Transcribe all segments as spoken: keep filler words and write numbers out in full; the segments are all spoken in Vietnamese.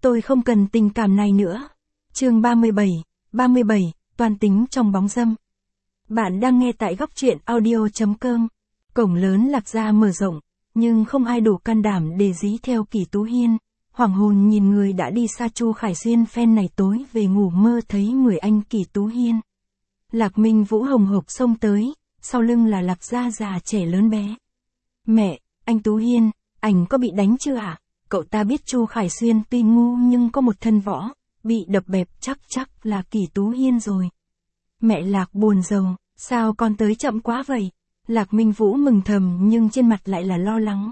Tôi không cần tình cảm này nữa. Chương ba mươi bảy, ba mươi bảy, toan tính trong bóng dâm. Bạn đang nghe tại góc truyện audio chấm com. Cổng lớn Lạc Gia mở rộng, nhưng không ai đủ can đảm để dí theo Kỷ Tú Hiên. Hoàng hồn nhìn người đã đi xa. Chu Khải Xuyên phen này tối về ngủ mơ thấy người anh Kỷ Tú Hiên. Lạc Minh Vũ hồng hộc xông tới, sau lưng là Lạc Gia già trẻ lớn bé. Mẹ, anh Tú Hiên, anh có bị đánh chưa ạ? À? Cậu ta biết Chu Khải Xuyên tuy ngu nhưng có một thân võ, bị đập bẹp chắc chắc là Kỷ Tú Hiên rồi. Mẹ Lạc buồn rầu, sao con tới chậm quá vậy? Lạc Minh Vũ mừng thầm nhưng trên mặt lại là lo lắng.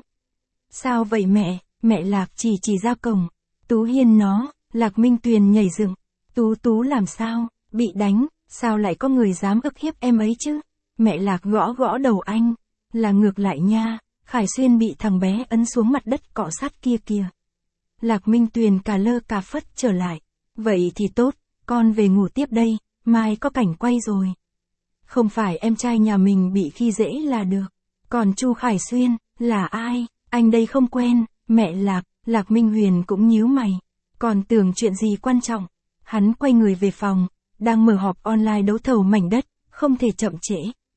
Sao vậy mẹ? Mẹ Lạc chỉ chỉ ra cổng. Tú Hiên nó, Lạc Minh Tuyền nhảy dựng. Tú Tú làm sao? Bị đánh, sao lại có người dám ức hiếp em ấy chứ? Mẹ Lạc gõ gõ đầu anh. Là ngược lại nha, Khải Xuyên bị thằng bé ấn xuống mặt đất cọ sát kia kìa. Lạc Minh Tuyền cà lơ cà phất trở lại. Vậy thì tốt, con về ngủ tiếp đây, mai có cảnh quay rồi. Không phải em trai nhà mình bị khi dễ là được. Còn Chu Khải Xuyên, là ai? Anh đây không quen. Mẹ Lạc, Lạc Minh Huyền cũng nhíu mày. Còn tưởng chuyện gì quan trọng. Hắn quay người về phòng, đang mở họp online đấu thầu mảnh đất, không thể chậm trễ.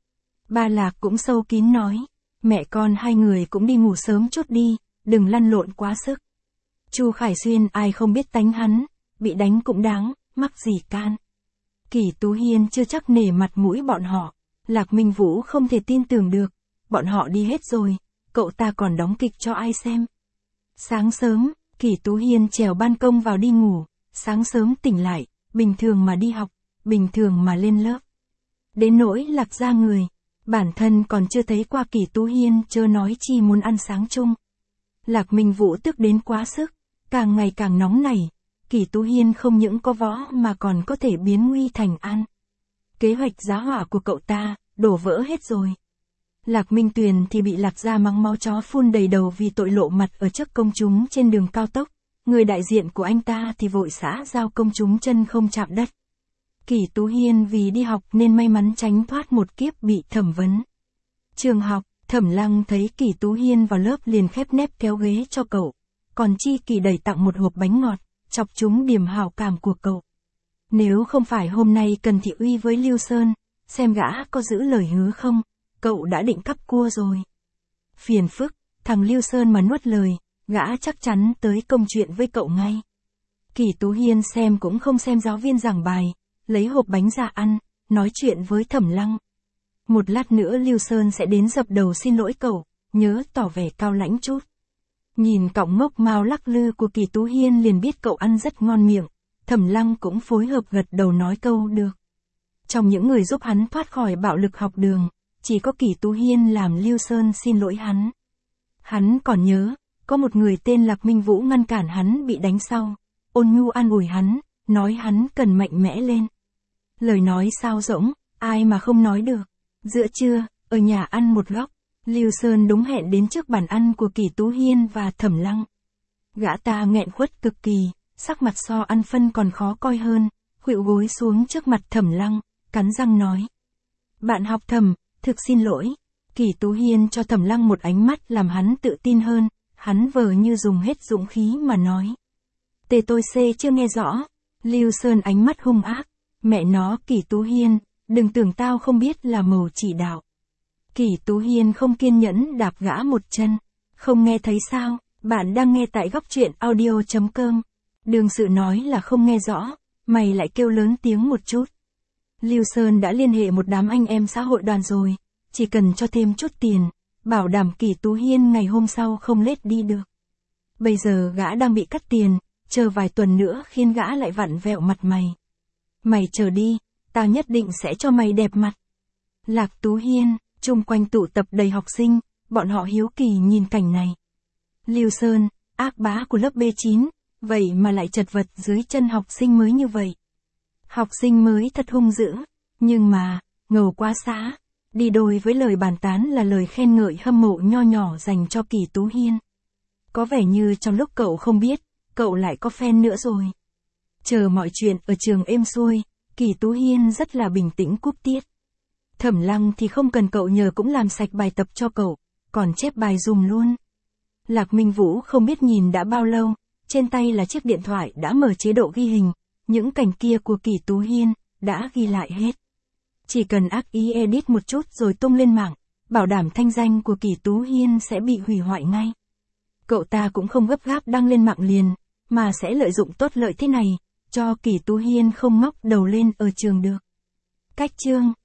Ba Lạc cũng sâu kín nói. Mẹ con hai người cũng đi ngủ sớm chút đi, đừng lăn lộn quá sức. Chu Khải Xuyên ai không biết tánh hắn, bị đánh cũng đáng, mắc gì can. Kỷ Tú Hiên chưa chắc nể mặt mũi bọn họ. Lạc Minh Vũ không thể tin tưởng được. Bọn họ đi hết rồi, cậu ta còn đóng kịch cho ai xem. Sáng sớm, Kỷ Tú Hiên trèo ban công vào đi ngủ. Sáng sớm tỉnh lại, bình thường mà đi học, bình thường mà lên lớp. Đến nỗi Lạc Gia người, bản thân còn chưa thấy qua Kỷ Tú Hiên chớ nói chi muốn ăn sáng chung. Lạc Minh Vũ tức đến quá sức, càng ngày càng nóng nảy. Kỷ Tú Hiên không những có võ mà còn có thể biến nguy thành an. Kế hoạch giá hỏa của cậu ta, đổ vỡ hết rồi. Lạc Minh Tuyền thì bị Lạc Gia mắng máu chó phun đầy đầu vì tội lộ mặt ở trước công chúng trên đường cao tốc. Người đại diện của anh ta thì vội xã giao công chúng chân không chạm đất. Kỷ Tú Hiên vì đi học nên may mắn tránh thoát một kiếp bị thẩm vấn. Trường học, Thẩm Lăng thấy Kỷ Tú Hiên vào lớp liền khép nép kéo ghế cho cậu. Còn Chi Kỳ đẩy tặng một hộp bánh ngọt, chọc trúng điểm hảo cảm của cậu. Nếu không phải hôm nay cần thị uy với Lưu Sơn, xem gã có giữ lời hứa không, cậu đã định cắp cua rồi. Phiền phức, thằng Lưu Sơn mà nuốt lời, gã chắc chắn tới công chuyện với cậu ngay. Kỷ Tú Hiên xem cũng không xem giáo viên giảng bài, lấy hộp bánh ra ăn, nói chuyện với Thẩm Lăng. Một lát nữa Lưu Sơn sẽ đến dập đầu xin lỗi cậu, nhớ tỏ vẻ cao lãnh chút. Nhìn cọng ngốc mao lắc lư của Kỷ Tú Hiên liền biết cậu ăn rất ngon miệng, Thẩm Lăng cũng phối hợp gật đầu nói câu được. Trong những người giúp hắn thoát khỏi bạo lực học đường, chỉ có Kỷ Tú Hiên làm Lưu Sơn xin lỗi hắn. Hắn còn nhớ, có một người tên Lạc Minh Vũ ngăn cản hắn bị đánh sau, ôn nhu an ủi hắn, nói hắn cần mạnh mẽ lên. Lời nói sao rỗng, ai mà không nói được. Giữa trưa, ở nhà ăn một góc, Lưu Sơn đúng hẹn đến trước bàn ăn của Kỷ Tú Hiên và Thẩm Lăng. Gã ta nghẹn khuất cực kỳ, sắc mặt so ăn phân còn khó coi hơn, khuỵu gối xuống trước mặt Thẩm Lăng, cắn răng nói. Bạn học Thẩm, thực xin lỗi. Kỷ Tú Hiên cho Thẩm Lăng một ánh mắt làm hắn tự tin hơn, hắn vờ như dùng hết dũng khí mà nói. Tề tôi xê chưa nghe rõ. Lưu Sơn ánh mắt hung ác. Mẹ nó Kỷ Tú Hiên, đừng tưởng tao không biết là màu chỉ đạo. Kỷ Tú Hiên không kiên nhẫn đạp gã một chân. Không nghe thấy sao, bạn đang nghe tại góc truyện audio chấm com. Đương sự nói là không nghe rõ, mày lại kêu lớn tiếng một chút. Lưu Sơn đã liên hệ một đám anh em xã hội đoàn rồi, chỉ cần cho thêm chút tiền, bảo đảm Kỷ Tú Hiên ngày hôm sau không lết đi được. Bây giờ gã đang bị cắt tiền, chờ vài tuần nữa khiến gã lại vặn vẹo mặt mày. Mày chờ đi, tao nhất định sẽ cho mày đẹp mặt. Lạc Tú Hiên, chung quanh tụ tập đầy học sinh, bọn họ hiếu kỳ nhìn cảnh này. Lưu Sơn, ác bá của lớp B chín, vậy mà lại chật vật dưới chân học sinh mới như vậy. Học sinh mới thật hung dữ, nhưng mà, ngầu quá xã. Đi đôi với lời bàn tán là lời khen ngợi hâm mộ nho nhỏ dành cho Kỷ Tú Hiên. Có vẻ như trong lúc cậu không biết, cậu lại có fan nữa rồi. Chờ mọi chuyện ở trường êm xuôi, Kỷ Tú Hiên rất là bình tĩnh cúp tiết. Thẩm Lăng thì không cần cậu nhờ cũng làm sạch bài tập cho cậu, còn chép bài dùm luôn. Lạc Minh Vũ không biết nhìn đã bao lâu, trên tay là chiếc điện thoại đã mở chế độ ghi hình, những cảnh kia của Kỷ Tú Hiên, đã ghi lại hết. Chỉ cần ác ý edit một chút rồi tung lên mạng, bảo đảm thanh danh của Kỷ Tú Hiên sẽ bị hủy hoại ngay. Cậu ta cũng không gấp gáp đăng lên mạng liền, mà sẽ lợi dụng tốt lợi thế này, cho Kỷ Tú Hiên không ngóc đầu lên ở trường được. Cách chương